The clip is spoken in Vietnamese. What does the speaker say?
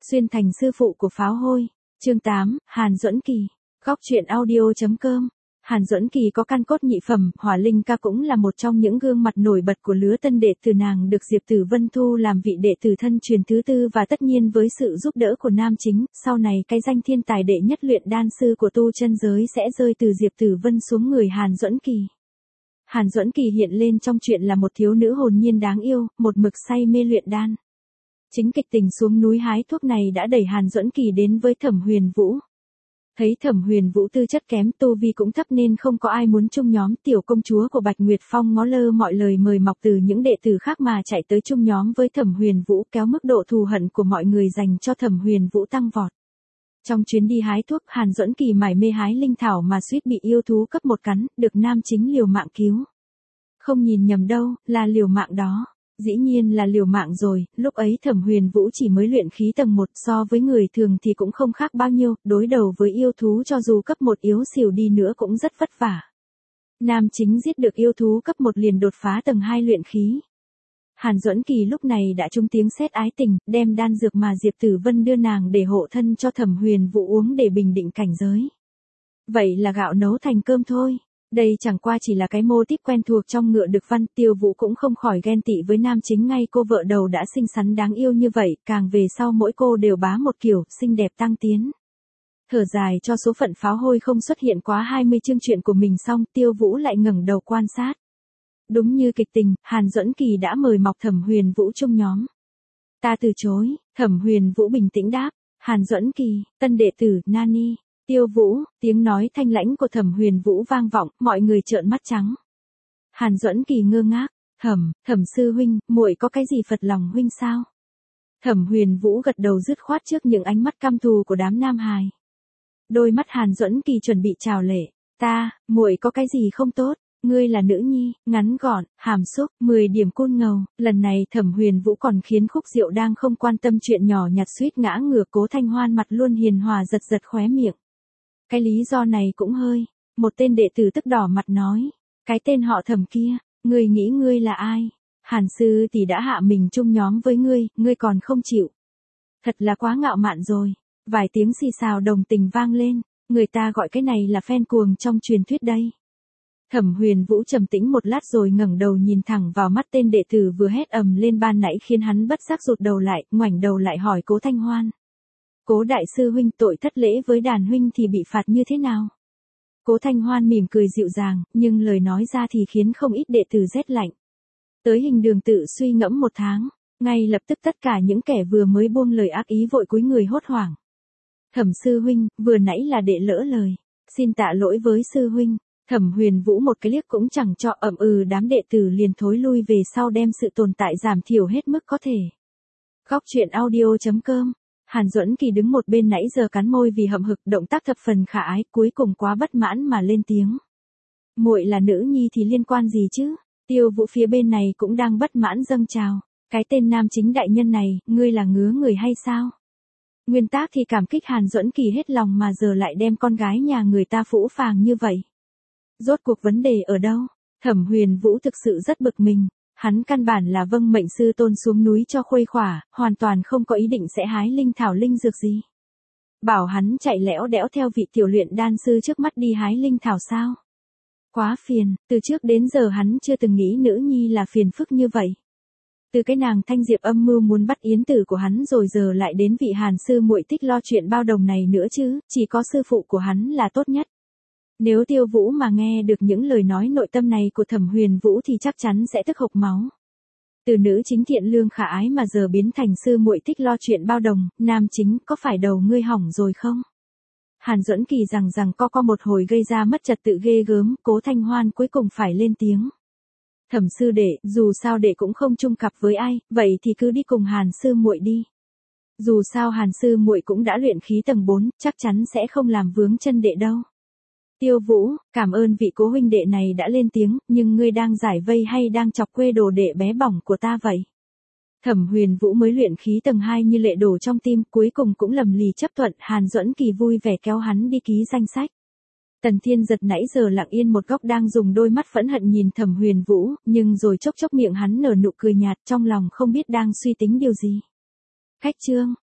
Xuyên thành sư phụ của pháo hôi. Chương 8, Hàn Duẫn Kỳ. Góc truyện audio.com. Hàn Duẫn Kỳ có căn cốt nhị phẩm, Hỏa Linh ca cũng là một trong những gương mặt nổi bật của lứa tân đệ tử, nàng được Diệp Tử Vân thu làm vị đệ tử thân truyền thứ tư, và tất nhiên với sự giúp đỡ của nam chính, sau này cái danh thiên tài đệ nhất luyện đan sư của tu chân giới sẽ rơi từ Diệp Tử Vân xuống người Hàn Duẫn Kỳ. Hàn Duẫn Kỳ hiện lên trong truyện là một thiếu nữ hồn nhiên đáng yêu, một mực say mê luyện đan. Chính kịch tình xuống núi hái thuốc này đã đẩy Hàn Duẫn Kỳ đến với Thẩm Huyền Vũ. Thấy Thẩm Huyền Vũ tư chất kém, tu vi cũng thấp nên không có ai muốn chung nhóm. Tiểu công chúa của Bạch Nguyệt Phong ngó lơ mọi lời mời mọc từ những đệ tử khác mà chạy tới chung nhóm với Thẩm Huyền Vũ, kéo mức độ thù hận của mọi người dành cho Thẩm Huyền Vũ tăng vọt. Trong chuyến đi hái thuốc, Hàn Duẫn Kỳ mải mê hái linh thảo mà suýt bị yêu thú cấp một cắn, được nam chính liều mạng cứu. Không nhìn nhầm đâu, là liều mạng đó. Dĩ nhiên là liều mạng rồi, lúc ấy Thẩm Huyền Vũ chỉ mới luyện khí tầng 1, so với người thường thì cũng không khác bao nhiêu, đối đầu với yêu thú cho dù cấp 1 yếu xỉu đi nữa cũng rất vất vả. Nam chính giết được yêu thú cấp 1 liền đột phá tầng 2 luyện khí. Hàn Duẫn Kỳ lúc này đã trúng tiếng sét ái tình, đem đan dược mà Diệp Tử Vân đưa nàng để hộ thân cho Thẩm Huyền Vũ uống để bình định cảnh giới. Vậy là gạo nấu thành cơm thôi. Đây chẳng qua chỉ là cái mô típ quen thuộc trong Ngựa Đực Văn. Tiêu Vũ cũng không khỏi ghen tị với nam chính, ngay cô vợ đầu đã xinh xắn đáng yêu như vậy, càng về sau mỗi cô đều bá một kiểu, xinh đẹp tăng tiến. Thở dài cho số phận pháo hôi không xuất hiện quá 20 chương truyện của mình xong, Tiêu Vũ lại ngẩng đầu quan sát. Đúng như kịch tình, Hàn Duẫn Kỳ đã mời mọc Thẩm Huyền Vũ chung nhóm. Ta từ chối. Thẩm Huyền Vũ bình tĩnh đáp. Hàn Duẫn Kỳ, tân đệ tử, Nani. Tiêu Vũ, tiếng nói thanh lãnh của Thẩm Huyền Vũ vang vọng, mọi người trợn mắt trắng. Hàn Duẫn Kỳ ngơ ngác. Thẩm sư huynh, muội có cái gì phật lòng huynh sao? Thẩm Huyền Vũ gật đầu dứt khoát trước những ánh mắt căm thù của đám nam hài. Đôi mắt Hàn Duẫn Kỳ chuẩn bị trào lệ. Muội có cái gì không tốt? Ngươi là nữ nhi, ngắn gọn, hàm xúc, 10 điểm côn ngầu. Lần này Thẩm Huyền Vũ còn khiến Khúc Diệu đang không quan tâm chuyện nhỏ nhặt suýt ngã ngửa. Cố Thanh Hoan mặt luôn hiền hòa giật khóe miệng. Cái lý do này cũng hơi. Một tên đệ tử tức đỏ mặt nói. Cái tên họ Thẩm kia, ngươi nghĩ ngươi là ai? Hàn sư tỷ đã hạ mình chung nhóm với ngươi còn không chịu. Thật là quá ngạo mạn rồi. Vài tiếng xì xào đồng tình vang lên. Người ta gọi cái này là fan cuồng trong truyền thuyết đây. Thẩm Huyền Vũ trầm tĩnh một lát rồi ngẩng đầu nhìn thẳng vào mắt tên đệ tử vừa hét ầm lên ban nãy, khiến hắn bất giác rụt đầu lại, ngoảnh đầu lại hỏi Cố Thanh Hoan. Cố đại sư huynh, tội thất lễ với đàn huynh thì bị phạt như thế nào? Cố Thanh Hoan mỉm cười dịu dàng, nhưng lời nói ra thì khiến không ít đệ tử rét lạnh. Tới Hình Đường tự suy ngẫm 1 tháng, ngay lập tức tất cả những kẻ vừa mới buông lời ác ý vội cúi người hốt hoảng. Thẩm sư huynh, vừa nãy là đệ lỡ lời, xin tạ lỗi với sư huynh. Thẩm Huyền Vũ một cái liếc cũng chẳng cho, đám đệ tử liền thối lui về sau, đem sự tồn tại giảm thiểu hết mức có thể. Góc truyện audio.com. Hàn Duẫn Kỳ đứng một bên nãy giờ cắn môi vì hậm hực, động tác thập phần khả ái, cuối cùng quá bất mãn mà lên tiếng. Muội là nữ nhi thì liên quan gì chứ? Tiêu Vũ phía bên này cũng đang bất mãn dâng trào. Cái tên nam chính đại nhân này, ngươi là ngứa người hay sao? Nguyên tác thì cảm kích Hàn Duẫn Kỳ hết lòng, mà giờ lại đem con gái nhà người ta phũ phàng như vậy. Rốt cuộc vấn đề ở đâu? Thẩm Huyền Vũ thực sự rất bực mình. Hắn căn bản là vâng mệnh sư tôn xuống núi cho khuây khỏa, hoàn toàn không có ý định sẽ hái linh thảo linh dược gì. Bảo hắn chạy lẽo đẽo theo vị tiểu luyện đan sư trước mắt đi hái linh thảo sao? Quá phiền, từ trước đến giờ hắn chưa từng nghĩ nữ nhi là phiền phức như vậy. Từ cái nàng Thanh Diệp âm mưu muốn bắt yến tử của hắn, rồi giờ lại đến vị Hàn sư muội thích lo chuyện bao đồng này nữa chứ, chỉ có sư phụ của hắn là tốt nhất. Nếu Tiêu Vũ mà nghe được những lời nói nội tâm này của Thẩm Huyền Vũ thì chắc chắn sẽ tức hộc máu. Từ nữ chính thiện lương khả ái mà giờ biến thành sư muội thích lo chuyện bao đồng, nam chính, có phải đầu ngươi hỏng rồi không? Hàn Duẫn Kỳ rằng co một hồi gây ra mất trật tự ghê gớm, Cố Thanh Hoan cuối cùng phải lên tiếng. Thẩm sư đệ, dù sao đệ cũng không chung cặp với ai, vậy thì cứ đi cùng Hàn sư muội đi. Dù sao Hàn sư muội cũng đã luyện khí tầng 4, chắc chắn sẽ không làm vướng chân đệ đâu. Tiêu Vũ, cảm ơn vị Cố huynh đệ này đã lên tiếng, nhưng ngươi đang giải vây hay đang chọc quê đồ đệ bé bỏng của ta vậy? Thẩm Huyền Vũ mới luyện khí tầng 2 như lệ đổ trong tim, cuối cùng cũng lầm lì chấp thuận. Hàn Duẫn Kỳ vui vẻ kéo hắn đi ký danh sách. Tần Thiên Giật nãy giờ lặng yên một góc đang dùng đôi mắt phẫn hận nhìn Thẩm Huyền Vũ, nhưng rồi chốc chốc miệng hắn nở nụ cười nhạt, trong lòng không biết đang suy tính điều gì. Cách chương